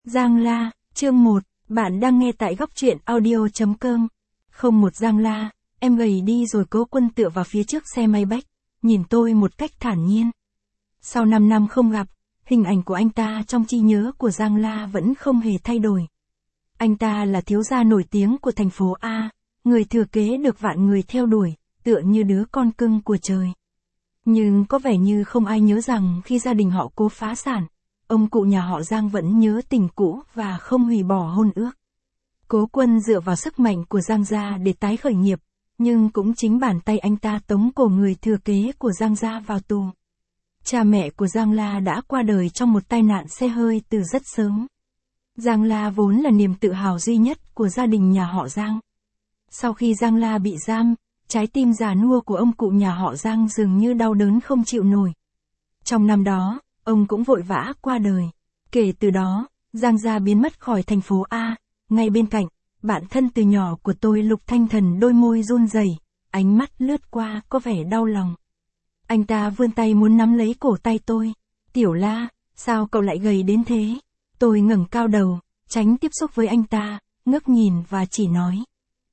Giang La, chương 1, bạn đang nghe tại góc truyện audio.com. Không một Giang La, em gầy đi rồi Cố Quân tựa vào phía trước xe may bách, nhìn tôi một cách thản nhiên. Sau 5 năm không gặp, hình ảnh của anh ta trong trí nhớ của Giang La vẫn không hề thay đổi. Anh ta là thiếu gia nổi tiếng của thành phố A, người thừa kế được vạn người theo đuổi, tựa như đứa con cưng của trời. Nhưng có vẻ như không ai nhớ rằng khi gia đình họ Cố phá sản, ông cụ nhà họ Giang vẫn nhớ tình cũ và không hủy bỏ hôn ước. Cố Quân dựa vào sức mạnh của Giang gia để tái khởi nghiệp, nhưng cũng chính bàn tay anh ta tống cổ người thừa kế của Giang gia vào tù. Cha mẹ của Giang La đã qua đời trong một tai nạn xe hơi từ rất sớm. Giang La vốn là niềm tự hào duy nhất của gia đình nhà họ Giang. Sau khi Giang La bị giam, trái tim già nua của ông cụ nhà họ Giang dường như đau đớn không chịu nổi. Trong năm đó, ông cũng vội vã qua đời. Kể từ đó, Giang gia biến mất khỏi thành phố A. Ngay bên cạnh, bạn thân từ nhỏ của tôi Lục Thanh Thần đôi môi run rẩy, ánh mắt lướt qua có vẻ đau lòng. Anh ta vươn tay muốn nắm lấy cổ tay tôi. Tiểu La, sao cậu lại gầy đến thế? Tôi ngẩng cao đầu, tránh tiếp xúc với anh ta, ngước nhìn và chỉ nói.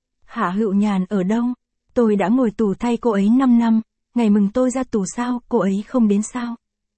Hạ Hựu Nhàn ở đâu? Tôi đã ngồi tù thay cô ấy 5 năm, ngày mừng tôi ra tù sao cô ấy không đến sao?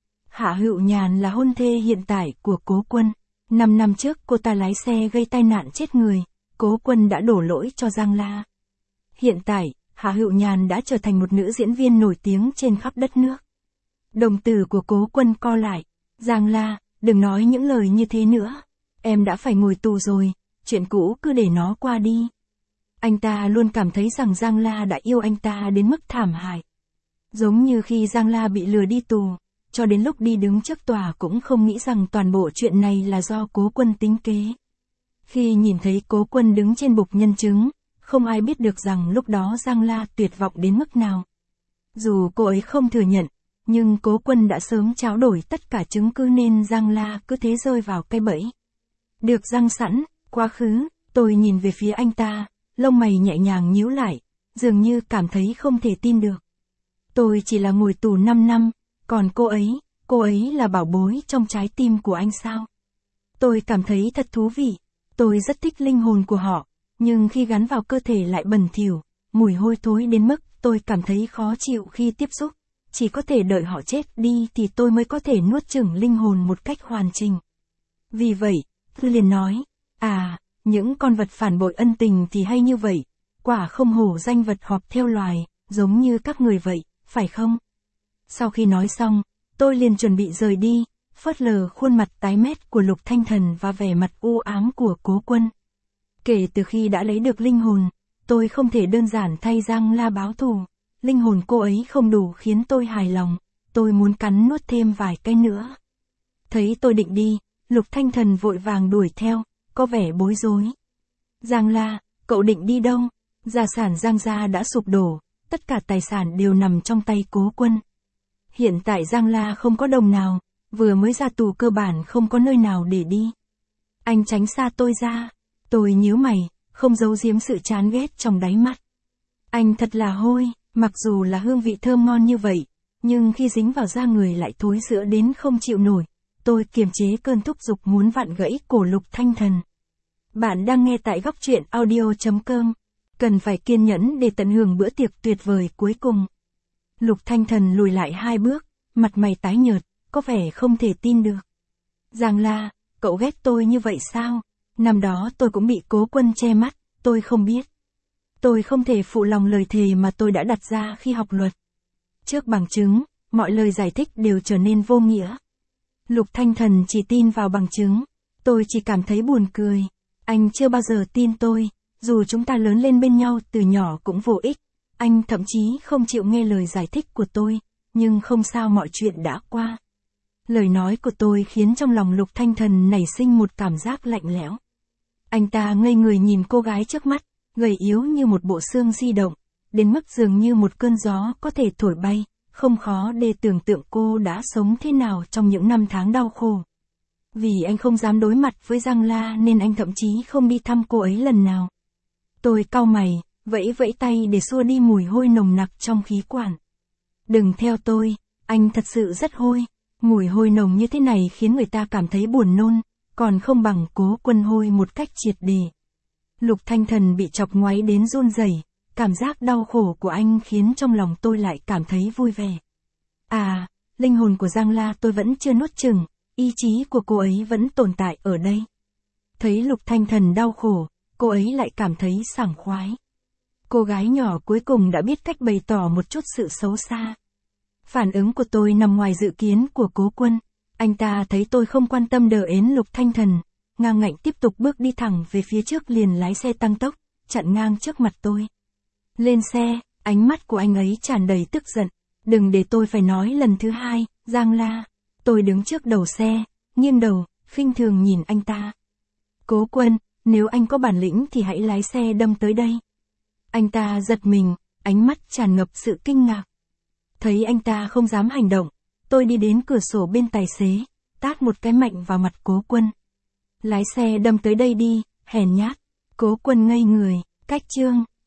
Hạ Hựu Nhàn là hôn thê hiện tại của Cố Quân. 5 năm trước cô ta lái xe gây tai nạn chết người, Cố Quân đã đổ lỗi cho Giang La. Hiện tại, Hạ Hựu Nhàn đã trở thành một nữ diễn viên nổi tiếng trên khắp đất nước. Đồng tử của Cố Quân co lại. Giang La, đừng nói những lời như thế nữa. Em đã phải ngồi tù rồi, chuyện cũ cứ để nó qua đi. Anh ta luôn cảm thấy rằng Giang La đã yêu anh ta đến mức thảm hại. Giống như khi Giang La bị lừa đi tù, cho đến lúc đi đứng trước tòa cũng không nghĩ rằng toàn bộ chuyện này là do Cố Quân tính kế. Khi nhìn thấy Cố Quân đứng trên bục nhân chứng, không ai biết được rằng lúc đó Giang La tuyệt vọng đến mức nào. Dù cô ấy không thừa nhận, nhưng Cố Quân đã sớm tráo đổi tất cả chứng cứ nên Giang La cứ thế rơi vào cái bẫy. Được răng sẵn, quá khứ, tôi nhìn về phía anh ta, lông mày nhẹ nhàng nhíu lại, dường như cảm thấy không thể tin được. Tôi chỉ là ngồi tù 5 năm, còn cô ấy là bảo bối trong trái tim của anh sao? Tôi cảm thấy thật thú vị, tôi rất thích linh hồn của họ, nhưng khi gắn vào cơ thể lại bẩn thỉu, mùi hôi thối đến mức tôi cảm thấy khó chịu khi tiếp xúc, chỉ có thể đợi họ chết đi thì tôi mới có thể nuốt chửng linh hồn một cách hoàn chỉnh. Vì vậy, Thư liền nói, những con vật phản bội ân tình thì hay như vậy, quả không hổ danh vật họp theo loài, giống như các người vậy, phải không? Sau khi nói xong, tôi liền chuẩn bị rời đi, phớt lờ khuôn mặt tái mét của Lục Thanh Thần và vẻ mặt u ám của Cố Quân. Kể từ khi đã lấy được linh hồn, tôi không thể đơn giản thay Giang La báo thù, linh hồn cô ấy không đủ khiến tôi hài lòng, tôi muốn cắn nuốt thêm vài cái nữa. Thấy tôi định đi, Lục Thanh Thần vội vàng đuổi theo, có vẻ bối rối. Giang La, cậu định đi đâu? Gia sản Giang gia đã sụp đổ, tất cả tài sản đều nằm trong tay Cố Quân. Hiện tại Giang La không có đồng nào, vừa mới ra tù cơ bản không có nơi nào để đi. Anh tránh xa tôi ra. Tôi nhíu mày, không giấu giếm sự chán ghét trong đáy mắt. Anh thật là hôi, mặc dù là hương vị thơm ngon như vậy, nhưng khi dính vào da người lại thối rữa đến không chịu nổi. Tôi kiềm chế cơn thúc giục muốn vặn gãy cổ Lục Thanh Thần. Bạn đang nghe tại góc truyện audio.com. Cần phải kiên nhẫn để tận hưởng bữa tiệc tuyệt vời cuối cùng. Lục Thanh Thần lùi lại 2 bước, mặt mày tái nhợt, có vẻ không thể tin được. Giang La, cậu ghét tôi như vậy sao? Năm đó tôi cũng bị Cố Quân che mắt, tôi không biết. Tôi không thể phụ lòng lời thề mà tôi đã đặt ra khi học luật. Trước bằng chứng, mọi lời giải thích đều trở nên vô nghĩa. Lục Thanh Thần chỉ tin vào bằng chứng. Tôi chỉ cảm thấy buồn cười. Anh chưa bao giờ tin tôi, dù chúng ta lớn lên bên nhau từ nhỏ cũng vô ích. Anh thậm chí không chịu nghe lời giải thích của tôi, nhưng không sao mọi chuyện đã qua. Lời nói của tôi khiến trong lòng Lục Thanh Thần nảy sinh một cảm giác lạnh lẽo. Anh ta ngây người nhìn cô gái trước mắt, gầy yếu như một bộ xương di động, đến mức dường như một cơn gió có thể thổi bay, không khó để tưởng tượng cô đã sống thế nào trong những năm tháng đau khổ. Vì anh không dám đối mặt với Giang La nên anh thậm chí không đi thăm cô ấy lần nào. Tôi cau mày, vẫy vẫy tay để xua đi mùi hôi nồng nặc trong khí quản. Đừng theo tôi, anh thật sự rất hôi. Mùi hôi nồng như thế này khiến người ta cảm thấy buồn nôn, còn không bằng Cố Quân hôi một cách triệt để. Lục Thanh Thần bị chọc ngoáy đến run rẩy, cảm giác đau khổ của anh khiến trong lòng tôi lại cảm thấy vui vẻ. À, linh hồn của Giang La tôi vẫn chưa nuốt chửng, ý chí của cô ấy vẫn tồn tại ở đây. Thấy Lục Thanh Thần đau khổ, cô ấy lại cảm thấy sảng khoái. Cô gái nhỏ cuối cùng đã biết cách bày tỏ một chút sự xấu xa. Phản ứng của tôi nằm ngoài dự kiến của Cố Quân. Anh ta thấy tôi không quan tâm đờ ến Lục Thanh Thần, ngang ngạnh tiếp tục bước đi thẳng về phía trước, liền lái xe tăng tốc, chặn ngang trước mặt tôi. Lên xe, ánh mắt của anh ấy tràn đầy tức giận. Đừng để tôi phải nói lần thứ hai, Giang La. Tôi đứng trước đầu xe, nghiêng đầu, khinh thường nhìn anh ta. Cố Quân, nếu anh có bản lĩnh thì hãy lái xe đâm tới đây. Anh ta giật mình, ánh mắt tràn ngập sự kinh ngạc. Thấy anh ta không dám hành động, tôi đi đến cửa sổ bên tài xế, tát một cái mạnh vào mặt Cố Quân. Lái xe đâm tới đây đi, hèn nhát. Cố Quân ngây người, cách chương.